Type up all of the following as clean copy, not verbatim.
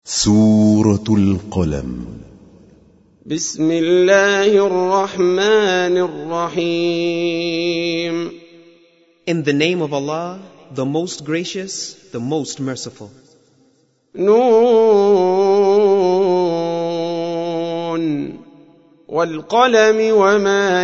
سورة القلم. بسم الله الرحمن الرحيم. In the name of Allah, the most gracious, the most merciful. نون والقلم وما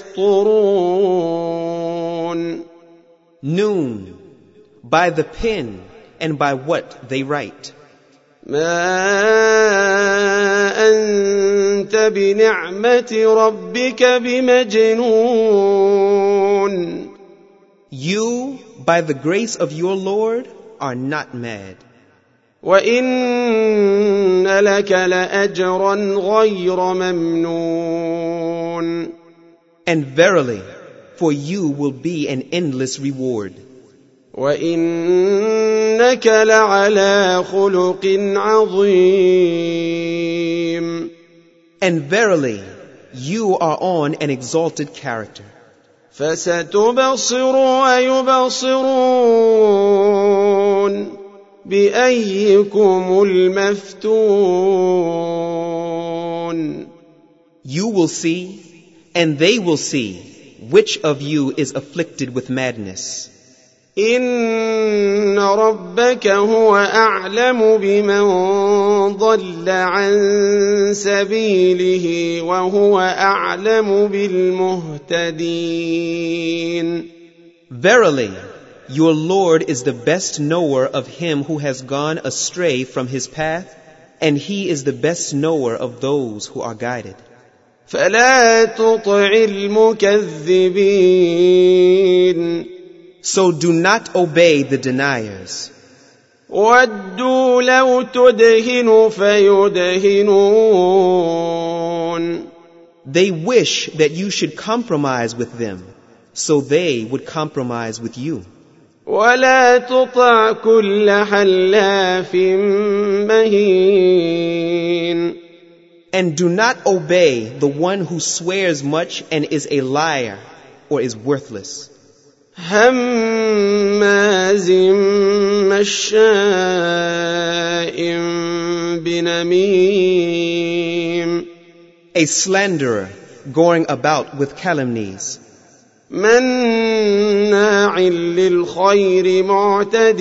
يسطرون. Noon, by the pen and by what they write. ما أنت بنعمة ربك بمجنون. You, by the grace of your Lord, are not mad. وإن لك لأجرا غير ممنون. And verily, for you will be an endless reward. وإنك لعلى خلق عظيم. And verily, you are on an exalted character. فستبصر ويبصرون بأيكم المفتون. You will see, and they will see, which of you is afflicted with madness. إن ربك هو أعلم بمن ضل عن سبيله وهو أعلم بالمهتدين. Verily, your Lord is the best knower of him who has gone astray from his path, and he is the best knower of those who are guided. فلا تطع المكذبين. So do not obey the deniers. ودوا لو تدهن فيدهنون. They wish that you should compromise with them, so they would compromise with you. ولا تطع كل حلاف مهين. And do not obey the one who swears much and is a liar or is worthless. هماز مشاء بنميم. A slanderer going about with calumnies. مناع للخير معتد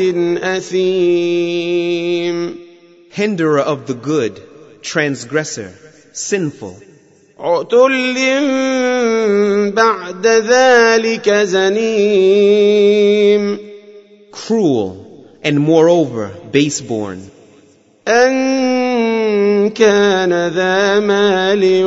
أثيم. Hinderer of the good, transgressor, sinful. عتل بعد ذلك زنيم. Cruel, and moreover baseborn. أن كان ذا مال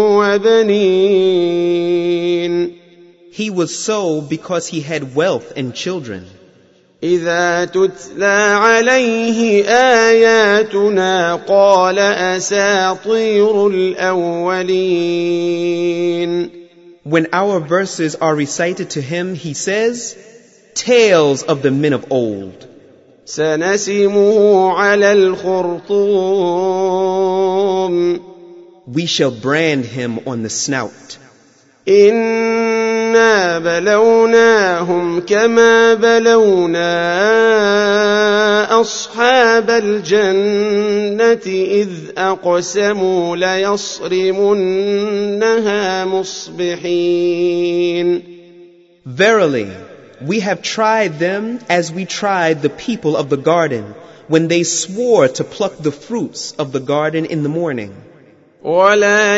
وبنين. He was so because he had wealth and children. إذا تتلى عليه آياتنا قال أساطير الأولين. When our verses are recited to him, he says, tales of the men of old. سنسمه على الخرطوم. We shall brand him on the snout. إنا بلوناهم كما بلونا أصحاب الجنة إذ أقسموا ليصرمنها مصبحين. Verily, we have tried them as we tried the people of the garden when they swore to pluck the fruits of the garden in the morning. ولا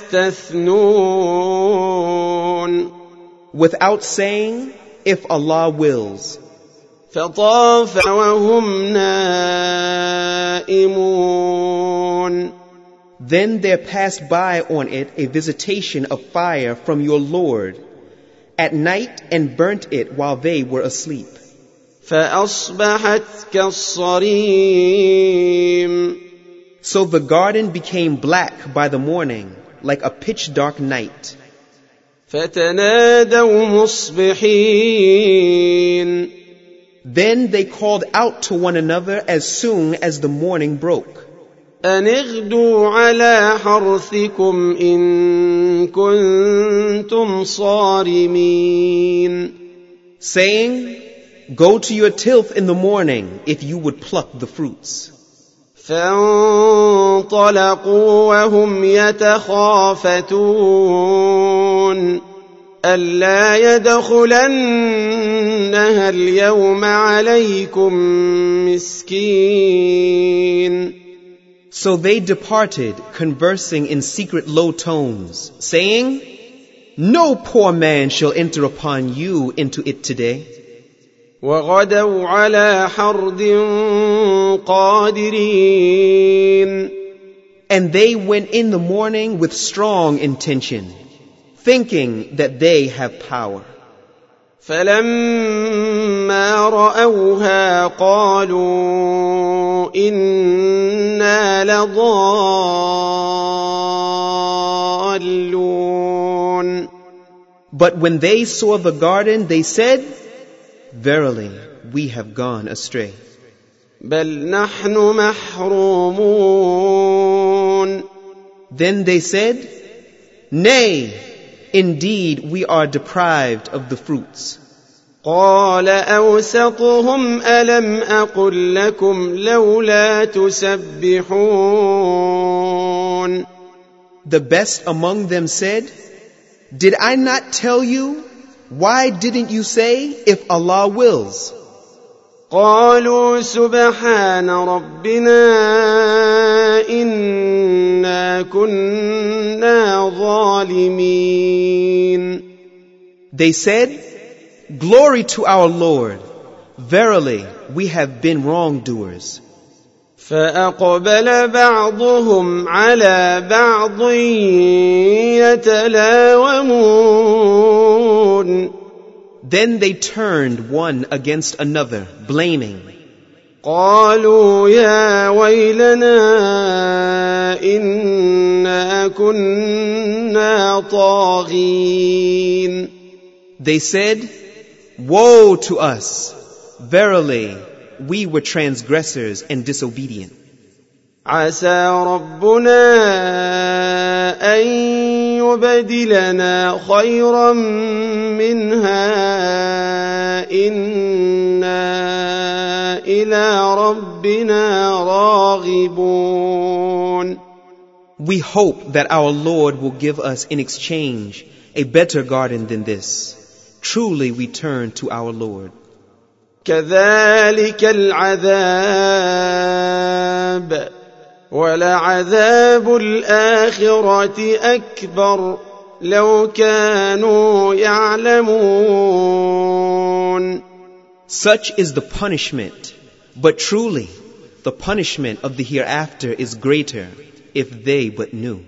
يستثنون. Without saying, if Allah wills. فطاف وهم نائمون. Then there passed by on it a visitation of fire from your Lord at night and burnt it while they were asleep. فأصبحت كالصريم. So the garden became black by the morning, like a pitch-dark night. فتنادوا مصبحين. Then they called out to one another as soon as the morning broke. أن اغدوا على حرثكم إن كنتم صارمين. Saying, go to your tilth in the morning if you would pluck the fruits. فانطلقوا وهم يتخافتون ألا يدخلنها اليوم عليكم مسكين. So they departed, conversing in secret low tones, saying, "No poor man shall enter upon you into it today." وغدوا على حرد قادرين. And they went in the morning with strong intention, thinking that they have power. فلما رأوها قالوا إنا لضالون. But when they saw the garden, they said, "Verily, we have gone astray." بل نحن محرومون. Then they said, "Nay, indeed we are deprived of the fruits." قال أوسطهم ألم أقل لكم لولا تسبحون. The best among them said, "Did I not tell you? Why didn't you say, if Allah wills?" قالوا سبحان ربنا إنا كنا ظالمين. They said, "Glory to our Lord. Verily, we have been wrongdoers." فأقبل بعضهم على بعض يتلاومون. Then they turned one against another, blaming. قالوا يا ويلنا إنا كنا طاغين. They said, "Woe to us! Verily, we were transgressors and disobedient." عسى ربنا أن يبدلنا خيرا منها إنا إلى ربنا راغبون. We hope that our Lord will give us in exchange a better garden than this. Truly we turn to our Lord. كذلك العذاب ولعذاب الآخرة أكبر لو كانوا يعلمون. Such is the punishment, but truly the punishment of the hereafter is greater if they but knew.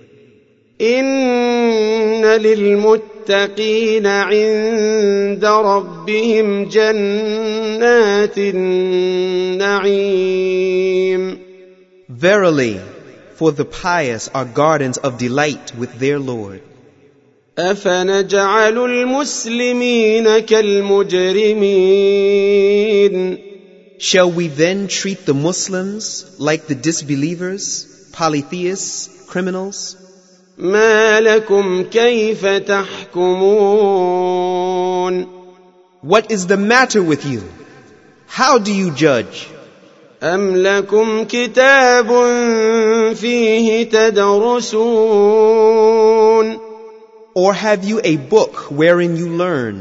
إن للمتقين عند ربهم جنات النعيم. Verily, for the pious are gardens of delight with their Lord. أفنجعل المسلمين كالمجرمين. Shall we then treat the Muslims like the disbelievers, polytheists, criminals? ما لكم كيف تحكمون. What is the matter with you? How do you judge? أم لكم كتاب فيه تدرسون. Or have you a book wherein you learn?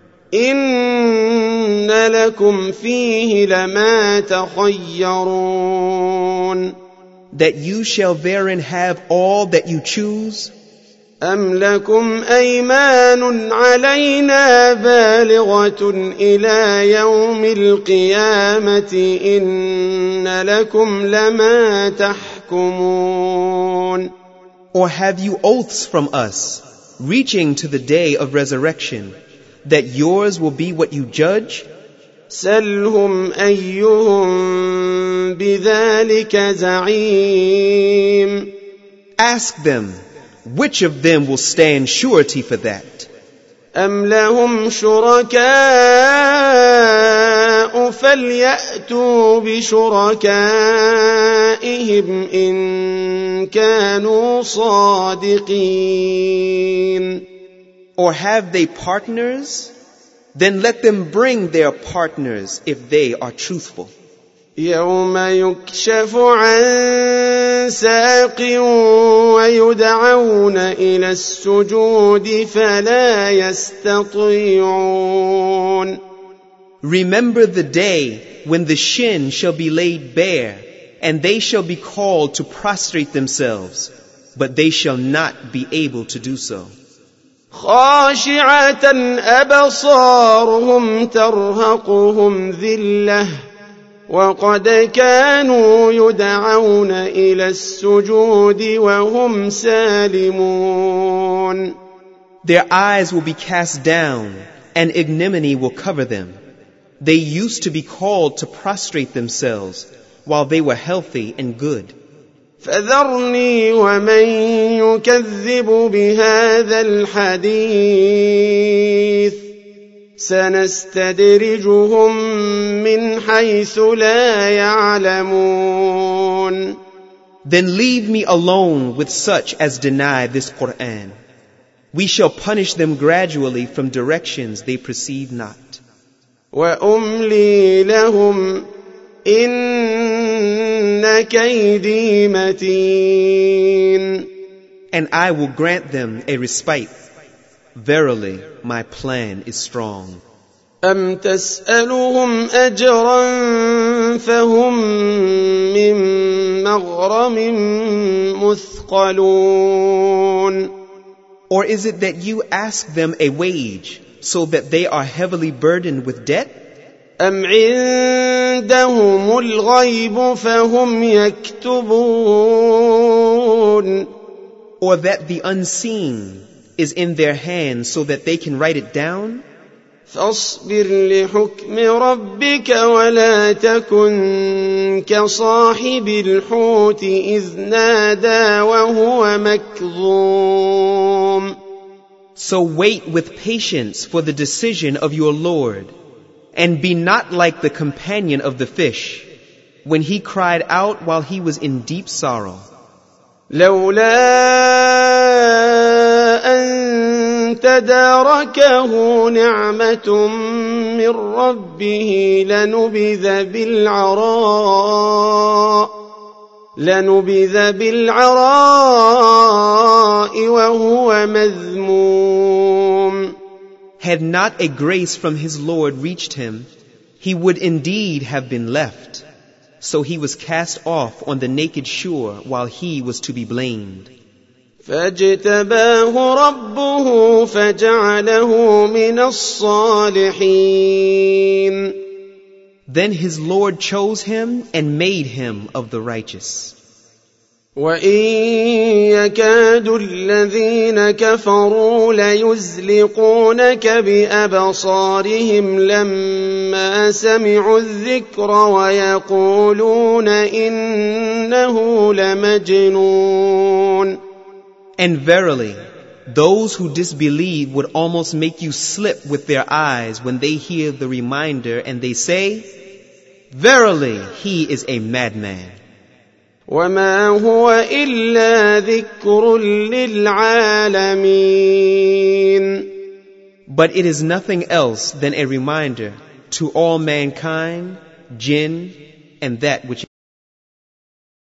إن لكم فيه لما تخيرون. That you shall therein have all that you choose? أم لكم أيمان علينا بالغة إلى يوم القيامة إن لكم لما تحكمون. Or have you oaths from us, reaching to the day of resurrection, that yours will be what you judge? سلهم أيهم بذلك زعيم. Ask them, which of them will stand surety for that? أم لهم شركاء فليأتوا بشركائهم إن كانوا صادقين. Or have they partners? Then let them bring their partners if they are truthful. يوم يكشف عن ساق ويدعون إلى السجود فلا يستطيعون. Remember the day when the shin shall be laid bare, and they shall be called to prostrate themselves, but they shall not be able to do so. خاشعة أبصارهم ترهقهم ذلة وقد كانوا يدعون إلى السجود وهم سالمون. Their eyes will be cast down, and ignominy will cover them. They used to be called to prostrate themselves while they were healthy and good. فذرني ومن يكذب بهذا الحديث سنستدرجهم من حيث لا يعلمون. Then leave me alone with such as deny this Qur'an. We shall punish them gradually from directions they perceive not. وأملي لهم إن كيدي متين. And I will grant them a respite. Verily, my plan is strong. أم تسألهم أجرا فهم من مغرم مثقلون. Or is it that you ask them a wage so that they are heavily burdened with debt? أم عندهم الغيب فهم يكتبون. Or that the unseen is in their hands so that they can write it down? فاصبر لحكم ربك ولا تكن كصاحب الحوت إذ نادى وهو مكظوم. So wait with patience for the decision of your Lord, and be not like the companion of the fish, when he cried out while he was in deep sorrow. لولا أن تداركه نعمة من ربه لنبذ بالعراء وهو مذموم. Had not a grace from his Lord reached him, he would indeed have been left. So he was cast off on the naked shore while he was to be blamed. فاجتباه ربه فجعله من الصالحين. Then his Lord chose him and made him of the righteous. وإن يكاد الذين كفروا ليزلقونك بأبصارهم لما سمعوا الذكر ويقولون إنه لمجنون. And verily, those who disbelieve would almost make you slip with their eyes when they hear the reminder, and they say, verily, he is a madman. وما هو إلا ذكر للعالمين. But it is nothing else than a reminder to all mankind, jinn, and that which